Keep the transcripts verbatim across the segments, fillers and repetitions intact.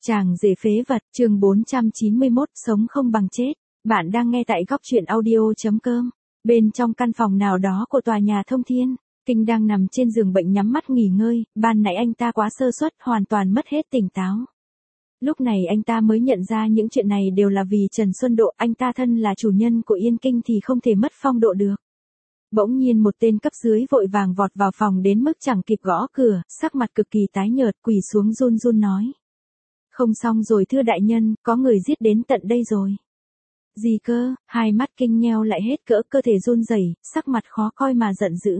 Chàng rể phế vật, chương bốn trăm chín mươi mốt, sống không bằng chết. Bạn đang nghe tại góc truyện audio.com. Bên trong căn phòng nào đó của tòa nhà Thông Thiên, Kinh đang nằm trên giường bệnh nhắm mắt nghỉ ngơi, ban nãy anh ta quá sơ suất, hoàn toàn mất hết tỉnh táo. Lúc này anh ta mới nhận ra những chuyện này đều là vì Trần Xuân Độ, anh ta thân là chủ nhân của Yên Kinh thì không thể mất phong độ được. Bỗng nhiên một tên cấp dưới vội vàng vọt vào phòng đến mức chẳng kịp gõ cửa, sắc mặt cực kỳ tái nhợt, quỳ xuống run run nói. Không xong rồi thưa đại nhân, có người giết đến tận đây rồi. Gì cơ? Hai mắt Kinh nheo lại hết cỡ, cơ thể run rẩy, sắc mặt khó coi mà giận dữ.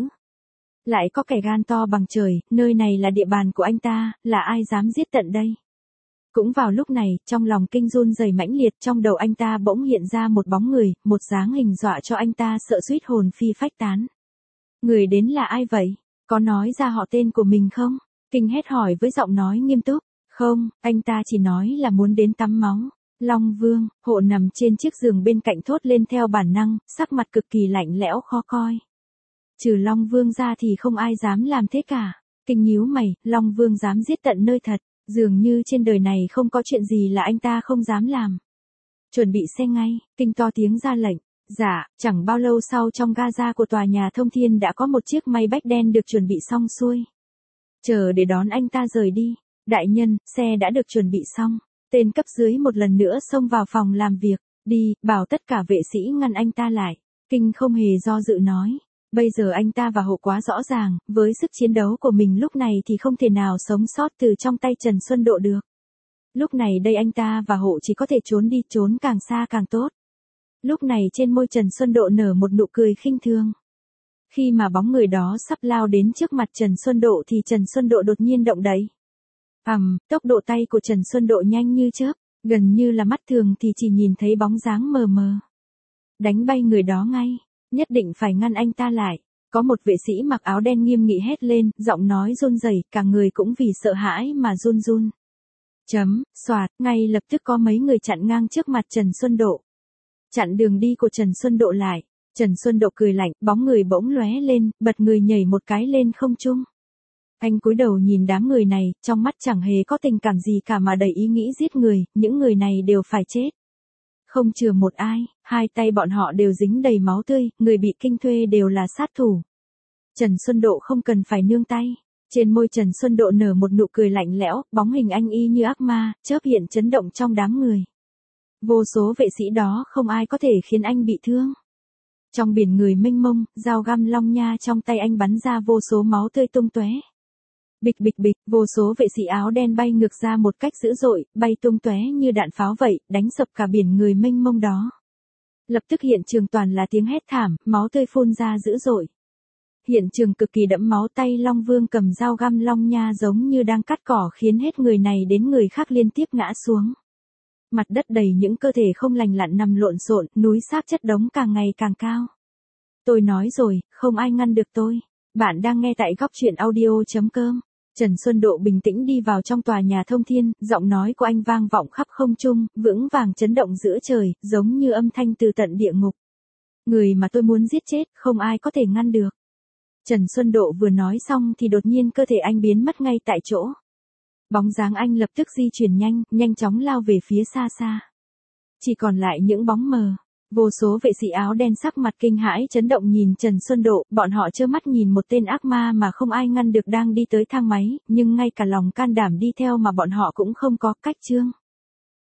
Lại có kẻ gan to bằng trời, nơi này là địa bàn của anh ta, là ai dám giết tận đây? Cũng vào lúc này, trong lòng Kinh run rẩy mãnh liệt, trong đầu anh ta bỗng hiện ra một bóng người, một dáng hình dọa cho anh ta sợ suýt hồn phi phách tán. Người đến là ai vậy? Có nói ra họ tên của mình không? Kinh hét hỏi với giọng nói nghiêm túc. Không, anh ta chỉ nói là muốn đến tắm máu. Long Vương, hộ nằm trên chiếc giường bên cạnh thốt lên theo bản năng, sắc mặt cực kỳ lạnh lẽo khó coi. Trừ Long Vương ra thì không ai dám làm thế cả. Kinh nhíu mày, Long Vương dám giết tận nơi thật, dường như trên đời này không có chuyện gì là anh ta không dám làm. Chuẩn bị xe ngay, Kinh to tiếng ra lệnh. Dạ, chẳng bao lâu sau trong gaza của tòa nhà Thông Thiên đã có một chiếc may bách đen được chuẩn bị xong xuôi. Chờ để đón anh ta rời đi. Đại nhân, xe đã được chuẩn bị xong. Tên cấp dưới một lần nữa xông vào phòng làm việc. Đi, bảo tất cả vệ sĩ ngăn anh ta lại. Kinh không hề do dự nói. Bây giờ anh ta và hộ quá rõ ràng, với sức chiến đấu của mình lúc này thì không thể nào sống sót từ trong tay Trần Xuân Độ được. Lúc này đây anh ta và hộ chỉ có thể trốn đi, trốn càng xa càng tốt. Lúc này trên môi Trần Xuân Độ nở một nụ cười khinh thường. Khi mà bóng người đó sắp lao đến trước mặt Trần Xuân Độ thì Trần Xuân Độ đột nhiên động đậy. Ầm, um, tốc độ tay của Trần Xuân Độ nhanh như chớp, gần như là mắt thường thì chỉ nhìn thấy bóng dáng mờ mờ. Đánh bay người đó ngay, nhất định phải ngăn anh ta lại. Có một vệ sĩ mặc áo đen nghiêm nghị hét lên, giọng nói run rẩy, cả người cũng vì sợ hãi mà run run. Chấm, xoạt, ngay lập tức có mấy người chặn ngang trước mặt Trần Xuân Độ. Chặn đường đi của Trần Xuân Độ lại. Trần Xuân Độ cười lạnh, bóng người bỗng lóe lên, bật người nhảy một cái lên không trung. Anh cúi đầu nhìn đám người này, trong mắt chẳng hề có tình cảm gì cả mà đầy ý nghĩ giết người, những người này đều phải chết. Không chừa một ai, hai tay bọn họ đều dính đầy máu tươi, người bị Kinh thuê đều là sát thủ. Trần Xuân Độ không cần phải nương tay. Trên môi Trần Xuân Độ nở một nụ cười lạnh lẽo, bóng hình anh y như ác ma, chớp hiện chấn động trong đám người. Vô số vệ sĩ đó không ai có thể khiến anh bị thương. Trong biển người mênh mông, dao găm long nha trong tay anh bắn ra vô số máu tươi tung tóe. Bịch bịch bịch, vô số vệ sĩ áo đen bay ngược ra một cách dữ dội, bay tung tóe như đạn pháo vậy, đánh sập cả biển người mênh mông đó. Lập tức hiện trường toàn là tiếng hét thảm, máu tươi phun ra dữ dội. Hiện trường cực kỳ đẫm máu, tay Long Vương cầm dao găm long nha giống như đang cắt cỏ khiến hết người này đến người khác liên tiếp ngã xuống. Mặt đất đầy những cơ thể không lành lặn nằm lộn xộn, núi xác chất đống càng ngày càng cao. Tôi nói rồi, không ai ngăn được tôi. Bạn đang nghe tại góc truyện audio.com. Trần Xuân Độ bình tĩnh đi vào trong tòa nhà Thông Thiên, giọng nói của anh vang vọng khắp không trung, vững vàng chấn động giữa trời, giống như âm thanh từ tận địa ngục. Người mà tôi muốn giết chết, không ai có thể ngăn được. Trần Xuân Độ vừa nói xong thì đột nhiên cơ thể anh biến mất ngay tại chỗ. Bóng dáng anh lập tức di chuyển nhanh, nhanh chóng lao về phía xa xa. Chỉ còn lại những bóng mờ. Vô số vệ sĩ áo đen sắc mặt kinh hãi chấn động nhìn Trần Xuân Độ, bọn họ trơ mắt nhìn một tên ác ma mà không ai ngăn được đang đi tới thang máy, nhưng ngay cả lòng can đảm đi theo mà bọn họ cũng không có. Cách chương